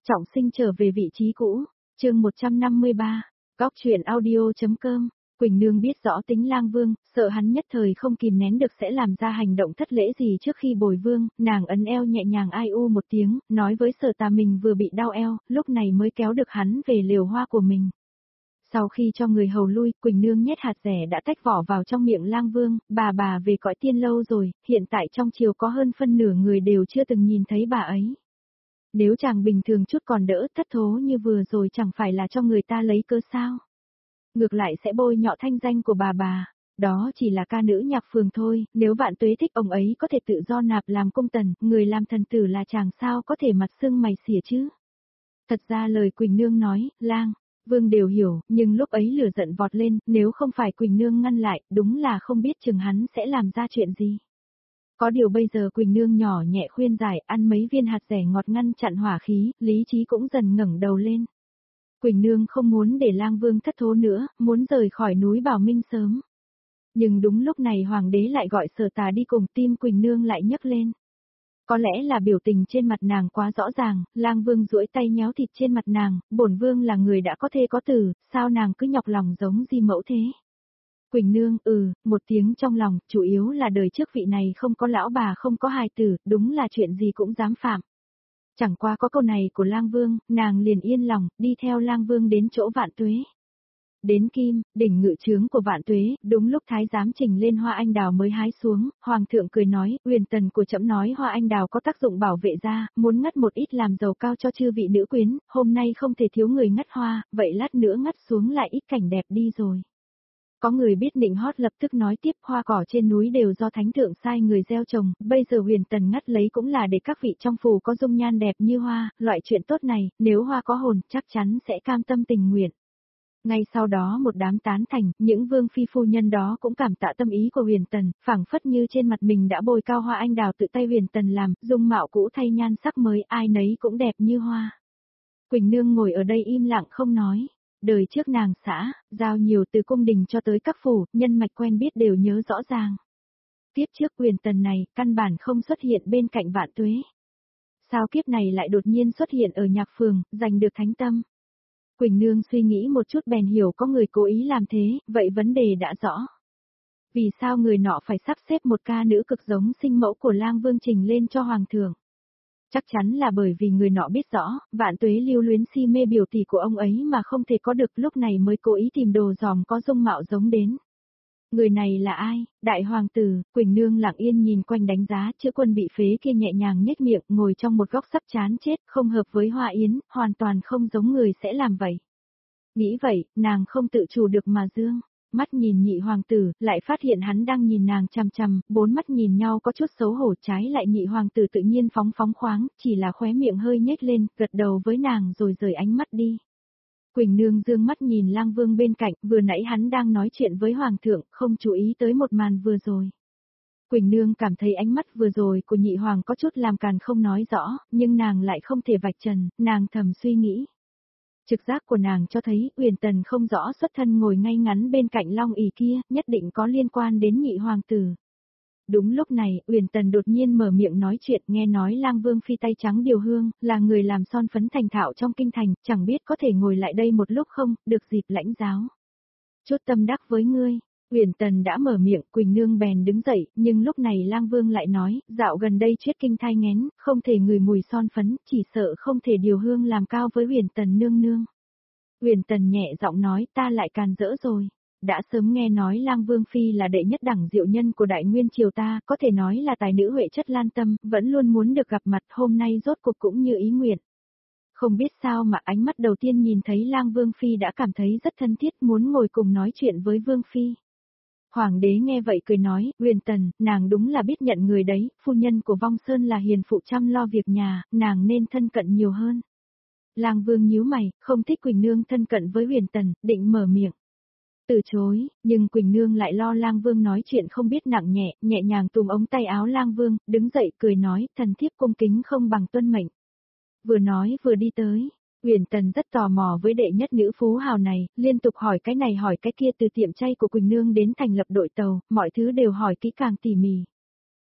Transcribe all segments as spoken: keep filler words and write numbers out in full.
Trọng sinh trở về vị trí cũ, chương một trăm năm mươi ba, góc truyện audio.com, Quỳnh Nương biết rõ tính Lang Vương, sợ hắn nhất thời không kìm nén được sẽ làm ra hành động thất lễ gì trước khi bồi vương, nàng ấn eo nhẹ nhàng ai u một tiếng, nói với Sở Tà mình vừa bị đau eo, lúc này mới kéo được hắn về liều hoa của mình. Sau khi cho người hầu lui, Quỳnh Nương nhét hạt rẻ đã tách vỏ vào trong miệng Lang Vương, bà bà về cõi tiên lâu rồi, hiện tại trong triều có hơn phân nửa người đều chưa từng nhìn thấy bà ấy. Nếu chàng bình thường chút còn đỡ, thất thố như vừa rồi chẳng phải là cho người ta lấy cơ sao? Ngược lại sẽ bôi nhọ thanh danh của bà bà, đó chỉ là ca nữ nhạc phường thôi, nếu Vạn Tuế thích ông ấy có thể tự do nạp làm công tần, người làm thần tử là chàng sao có thể mặt sưng mày xỉa chứ? Thật ra lời Quỳnh Nương nói, Lang Vương đều hiểu, nhưng lúc ấy lửa giận vọt lên, nếu không phải Quỳnh Nương ngăn lại, đúng là không biết chừng hắn sẽ làm ra chuyện gì. Có điều bây giờ Quỳnh Nương nhỏ nhẹ khuyên giải, ăn mấy viên hạt rẻ ngọt ngăn chặn hỏa khí, lý trí cũng dần ngẩng đầu lên. Quỳnh Nương không muốn để Lang Vương thất thố nữa, muốn rời khỏi núi Bảo Minh sớm. Nhưng đúng lúc này Hoàng đế lại gọi Sở Tà đi cùng, tim Quỳnh Nương lại nhấc lên. Có lẽ là biểu tình trên mặt nàng quá rõ ràng, Lang Vương duỗi tay nhéo thịt trên mặt nàng, bổn vương là người đã có thê có tử, sao nàng cứ nhọc lòng giống di mẫu thế? Quỳnh Nương, ừ, một tiếng trong lòng, chủ yếu là đời trước vị này không có lão bà không có hài tử, đúng là chuyện gì cũng dám phạm. Chẳng qua có câu này của Lang Vương, nàng liền yên lòng, đi theo Lang Vương đến chỗ Vạn Tuế. Đến Kim, đỉnh ngự trướng của Vạn Tuế, đúng lúc thái giám trình lên hoa anh đào mới hái xuống, hoàng thượng cười nói, Uyển tần của trẫm nói hoa anh đào có tác dụng bảo vệ da, muốn ngắt một ít làm dầu cao cho chư vị nữ quyến, hôm nay không thể thiếu người ngắt hoa, vậy lát nữa ngắt xuống lại ít cảnh đẹp đi rồi. Có người biết nịnh hót lập tức nói tiếp, hoa cỏ trên núi đều do thánh thượng sai người gieo trồng, bây giờ Huyền tần ngắt lấy cũng là để các vị trong phủ có dung nhan đẹp như hoa, loại chuyện tốt này, nếu hoa có hồn, chắc chắn sẽ cam tâm tình nguyện. Ngay sau đó một đám tán thành, những vương phi phu nhân đó cũng cảm tạ tâm ý của Huyền tần, phảng phất như trên mặt mình đã bôi cao hoa anh đào tự tay Huyền tần làm, dung mạo cũ thay nhan sắc mới, ai nấy cũng đẹp như hoa. Quỳnh Nương ngồi ở đây im lặng không nói. Đời trước nàng xã, giao nhiều từ cung đình cho tới các phủ, nhân mạch quen biết đều nhớ rõ ràng. Tiếp trước Huyền tần này, căn bản không xuất hiện bên cạnh Vạn Tuế. Sao kiếp này lại đột nhiên xuất hiện ở nhạc phường, giành được thánh tâm? Quỳnh Nương suy nghĩ một chút bèn hiểu có người cố ý làm thế, vậy vấn đề đã rõ. Vì sao người nọ phải sắp xếp một ca nữ cực giống sinh mẫu của Lang Vương trình lên cho Hoàng thượng? Chắc chắn là bởi vì người nọ biết rõ, Vạn Tuế lưu luyến si mê biểu tỷ của ông ấy mà không thể có được, lúc này mới cố ý tìm đồ giòm có dung mạo giống đến. Người này là ai? Đại hoàng tử. Quỳnh Nương lặng yên nhìn quanh đánh giá, chữ quân bị phế kia nhẹ nhàng nhếch miệng, ngồi trong một góc sắp chán chết, không hợp với Hoa Yến, hoàn toàn không giống người sẽ làm vậy. Nghĩ vậy, nàng không tự chủ được mà dương mắt nhìn nhị hoàng tử, lại phát hiện hắn đang nhìn nàng chằm chằm, bốn mắt nhìn nhau có chút xấu hổ, trái lại nhị hoàng tử tự nhiên phóng phóng khoáng, chỉ là khóe miệng hơi nhếch lên, gật đầu với nàng rồi rời ánh mắt đi. Quỳnh Nương dương mắt nhìn Lang Vương bên cạnh, vừa nãy hắn đang nói chuyện với hoàng thượng, không chú ý tới một màn vừa rồi. Quỳnh Nương cảm thấy ánh mắt vừa rồi của nhị hoàng có chút làm càn không nói rõ, nhưng nàng lại không thể vạch trần, nàng thầm suy nghĩ. Trực giác của nàng cho thấy, Uyển tần không rõ xuất thân ngồi ngay ngắn bên cạnh Long ỷ kia, nhất định có liên quan đến nhị hoàng tử. Đúng lúc này, Uyển tần đột nhiên mở miệng nói chuyện, nghe nói Lang Vương phi tay trắng điều hương, là người làm son phấn thành thạo trong kinh thành, chẳng biết có thể ngồi lại đây một lúc không, được dịp lãnh giáo. Chút tâm đắc với ngươi. Uyển tần đã mở miệng, Quỳnh Nương bèn đứng dậy, nhưng lúc này Lang Vương lại nói, dạo gần đây chuyết kinh thai nghén, không thể ngửi mùi son phấn, chỉ sợ không thể điều hương làm cao với Uyển tần nương nương. Uyển tần nhẹ giọng nói, ta lại càn rỡ rồi. Đã sớm nghe nói Lang Vương phi là đệ nhất đẳng diệu nhân của Đại Nguyên triều ta, có thể nói là tài nữ huệ chất lan tâm, vẫn luôn muốn được gặp mặt, hôm nay rốt cuộc cũng như ý nguyện. Không biết sao mà ánh mắt đầu tiên nhìn thấy Lang Vương phi đã cảm thấy rất thân thiết, muốn ngồi cùng nói chuyện với Vương phi. Hoàng đế nghe vậy cười nói, Uyển tần, nàng đúng là biết nhận người đấy, phu nhân của Vong Sơn là hiền phụ chăm lo việc nhà, nàng nên thân cận nhiều hơn. Lang Vương nhíu mày, không thích Quỳnh Nương thân cận với Uyển tần, định mở miệng. Từ chối, nhưng Quỳnh Nương lại lo Lang Vương nói chuyện không biết nặng nhẹ, nhẹ nhàng túm ống tay áo Lang Vương, đứng dậy cười nói, thần thiếp cung kính không bằng tuân mệnh. Vừa nói vừa đi tới. Uyển tần rất tò mò với đệ nhất nữ phú hào này, liên tục hỏi cái này hỏi cái kia, từ tiệm chay của Quỳnh Nương đến thành lập đội tàu, mọi thứ đều hỏi kỹ càng tỉ mỉ.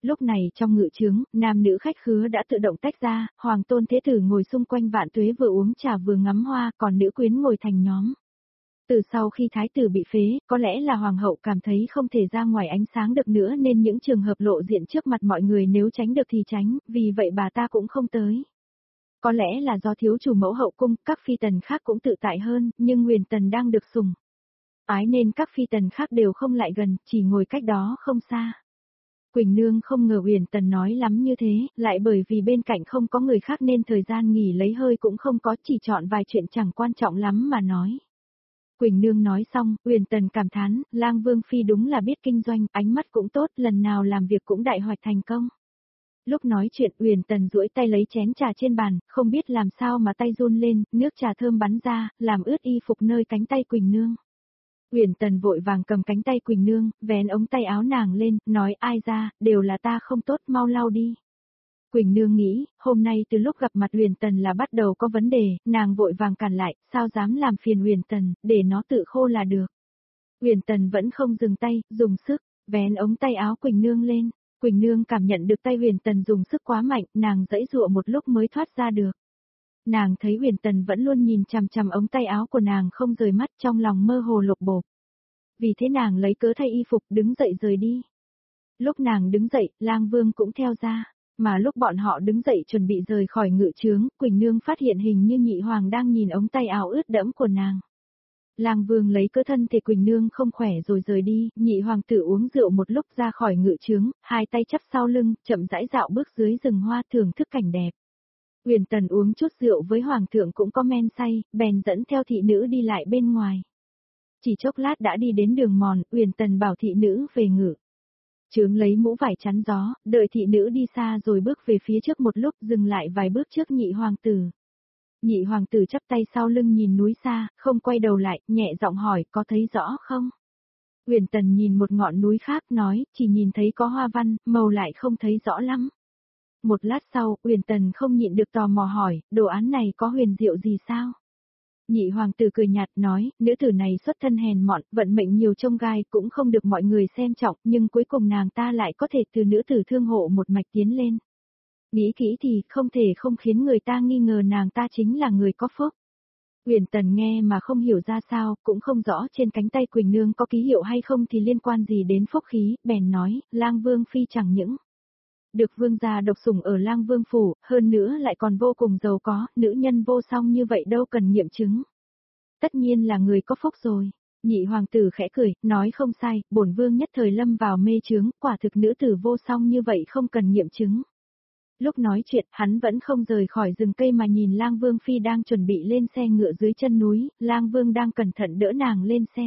Lúc này trong ngự trướng, nam nữ khách khứa đã tự động tách ra, hoàng tôn thế tử ngồi xung quanh Vạn Tuế vừa uống trà vừa ngắm hoa, còn nữ quyến ngồi thành nhóm. Từ sau khi thái tử bị phế, có lẽ là hoàng hậu cảm thấy không thể ra ngoài ánh sáng được nữa nên những trường hợp lộ diện trước mặt mọi người nếu tránh được thì tránh, vì vậy bà ta cũng không tới. Có lẽ là do thiếu chủ mẫu hậu cung, các phi tần khác cũng tự tại hơn, nhưng Huyền Tần đang được sủng ái nên các phi tần khác đều không lại gần, chỉ ngồi cách đó không xa. Quỳnh Nương không ngờ Huyền Tần nói lắm như thế, lại bởi vì bên cạnh không có người khác nên thời gian nghỉ lấy hơi cũng không có, chỉ chọn vài chuyện chẳng quan trọng lắm mà nói. Quỳnh Nương nói xong, Huyền Tần cảm thán, Lang Vương Phi đúng là biết kinh doanh, ánh mắt cũng tốt, lần nào làm việc cũng đại hoạch thành công. Lúc nói chuyện Huyền Tần duỗi tay lấy chén trà trên bàn, không biết làm sao mà tay run lên, nước trà thơm bắn ra, làm ướt y phục nơi cánh tay Quỳnh Nương. Huyền Tần vội vàng cầm cánh tay Quỳnh Nương, vén ống tay áo nàng lên, nói ai ra, đều là ta không tốt, mau lau đi. Quỳnh Nương nghĩ, hôm nay từ lúc gặp mặt Huyền Tần là bắt đầu có vấn đề, nàng vội vàng cản lại, sao dám làm phiền Huyền Tần, để nó tự khô là được. Huyền Tần vẫn không dừng tay, dùng sức, vén ống tay áo Quỳnh Nương lên. Quỳnh Nương cảm nhận được tay Huyền Tần dùng sức quá mạnh, nàng giãy giụa một lúc mới thoát ra được. Nàng thấy Huyền Tần vẫn luôn nhìn chằm chằm ống tay áo của nàng không rời mắt, trong lòng mơ hồ lục bộp. Vì thế nàng lấy cớ thay y phục đứng dậy rời đi. Lúc nàng đứng dậy, Lang Vương cũng theo ra, mà lúc bọn họ đứng dậy chuẩn bị rời khỏi ngự trướng, Quỳnh Nương phát hiện hình như Nhị Hoàng đang nhìn ống tay áo ướt đẫm của nàng. Lang Vương lấy cớ thân thể Quỳnh Nương không khỏe rồi rời đi, Nhị Hoàng tử uống rượu một lúc ra khỏi ngự trướng, hai tay chắp sau lưng, chậm rãi dạo bước dưới rừng hoa thưởng thức cảnh đẹp. Huyền Tần uống chút rượu với Hoàng thượng cũng có men say, bèn dẫn theo thị nữ đi lại bên ngoài. Chỉ chốc lát đã đi đến đường mòn, Huyền Tần bảo thị nữ về ngự trướng lấy mũ vải chắn gió, đợi thị nữ đi xa rồi bước về phía trước một lúc dừng lại vài bước trước Nhị Hoàng tử. Nhị Hoàng tử chắp tay sau lưng nhìn núi xa, không quay đầu lại, nhẹ giọng hỏi, có thấy rõ không? Huyền Tần nhìn một ngọn núi khác nói, chỉ nhìn thấy có hoa văn, màu lại không thấy rõ lắm. Một lát sau, Huyền Tần không nhịn được tò mò hỏi, đồ án này có huyền diệu gì sao? Nhị Hoàng tử cười nhạt nói, nữ tử này xuất thân hèn mọn, vận mệnh nhiều chông gai cũng không được mọi người xem trọng, nhưng cuối cùng nàng ta lại có thể từ nữ tử thương hộ một mạch tiến lên. Nghĩ kỹ thì không thể không khiến người ta nghi ngờ nàng ta chính là người có phúc. Huyền Tần nghe mà không hiểu ra sao, cũng không rõ trên cánh tay Quỳnh Nương có ký hiệu hay không thì liên quan gì đến phúc khí, bèn nói, Lang Vương Phi chẳng những được vương gia độc sủng ở Lang Vương phủ, hơn nữa lại còn vô cùng giàu có, nữ nhân vô song như vậy đâu cần nghiệm chứng. Tất nhiên là người có phúc rồi. Nhị Hoàng tử khẽ cười, nói không sai, bổn vương nhất thời lâm vào mê chướng, quả thực nữ tử vô song như vậy không cần nghiệm chứng. Lúc nói chuyện, hắn vẫn không rời khỏi rừng cây mà nhìn Lang Vương Phi đang chuẩn bị lên xe ngựa dưới chân núi, Lang Vương đang cẩn thận đỡ nàng lên xe.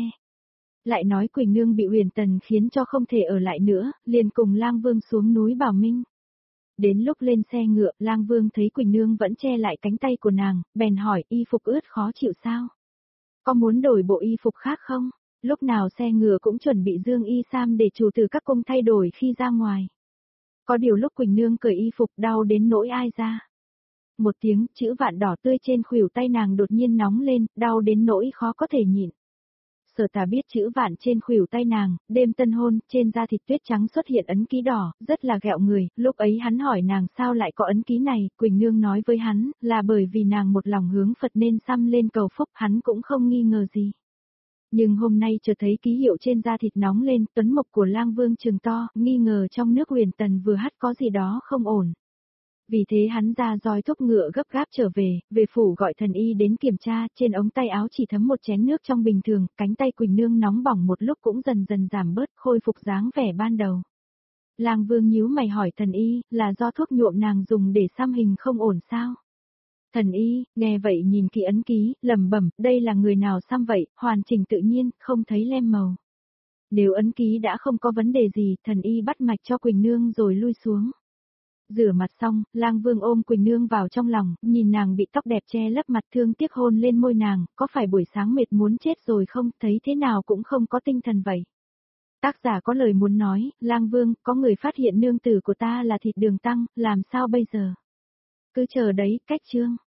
Lại nói Quỳnh Nương bị Huyền Tần khiến cho không thể ở lại nữa, liền cùng Lang Vương xuống núi Bảo Minh. Đến lúc lên xe ngựa, Lang Vương thấy Quỳnh Nương vẫn che lại cánh tay của nàng, bèn hỏi y phục ướt khó chịu sao? Có muốn đổi bộ y phục khác không? Lúc nào xe ngựa cũng chuẩn bị dương y sam để chủ tử các cung thay đổi khi ra ngoài. Có điều lúc Quỳnh Nương cởi y phục đau đến nỗi ai ra. Một tiếng, chữ vạn đỏ tươi trên khuỷu tay nàng đột nhiên nóng lên, đau đến nỗi khó có thể nhịn. Sở Tà biết chữ vạn trên khuỷu tay nàng, đêm tân hôn, trên da thịt tuyết trắng xuất hiện ấn ký đỏ, rất là ghẹo người, lúc ấy hắn hỏi nàng sao lại có ấn ký này, Quỳnh Nương nói với hắn, là bởi vì nàng một lòng hướng Phật nên xăm lên cầu phúc, hắn cũng không nghi ngờ gì. Nhưng hôm nay chợt thấy ký hiệu trên da thịt nóng lên, tuấn mộc của Lang Vương trừng to, nghi ngờ trong nước Huyền Tần vừa hắt có gì đó không ổn. Vì thế hắn ra roi thúc ngựa gấp gáp trở về, về phủ gọi thần y đến kiểm tra, trên ống tay áo chỉ thấm một chén nước trong bình thường, cánh tay Quỳnh Nương nóng bỏng một lúc cũng dần dần giảm bớt, khôi phục dáng vẻ ban đầu. Lang Vương nhíu mày hỏi thần y, là do thuốc nhuộm nàng dùng để xăm hình không ổn sao? Thần y, nghe vậy nhìn kỹ ấn ký, lẩm bẩm, đây là người nào xăm vậy, hoàn chỉnh tự nhiên, không thấy lem màu. Nếu ấn ký đã không có vấn đề gì, thần y bắt mạch cho Quỳnh Nương rồi lui xuống. Rửa mặt xong, Lang Vương ôm Quỳnh Nương vào trong lòng, nhìn nàng bị tóc đẹp che lấp mặt thương tiếc hôn lên môi nàng, có phải buổi sáng mệt muốn chết rồi không, thấy thế nào cũng không có tinh thần vậy. Tác giả có lời muốn nói, Lang Vương, có người phát hiện nương tử của ta là thịt đường tăng, làm sao bây giờ? Cứ chờ đấy, cách chương.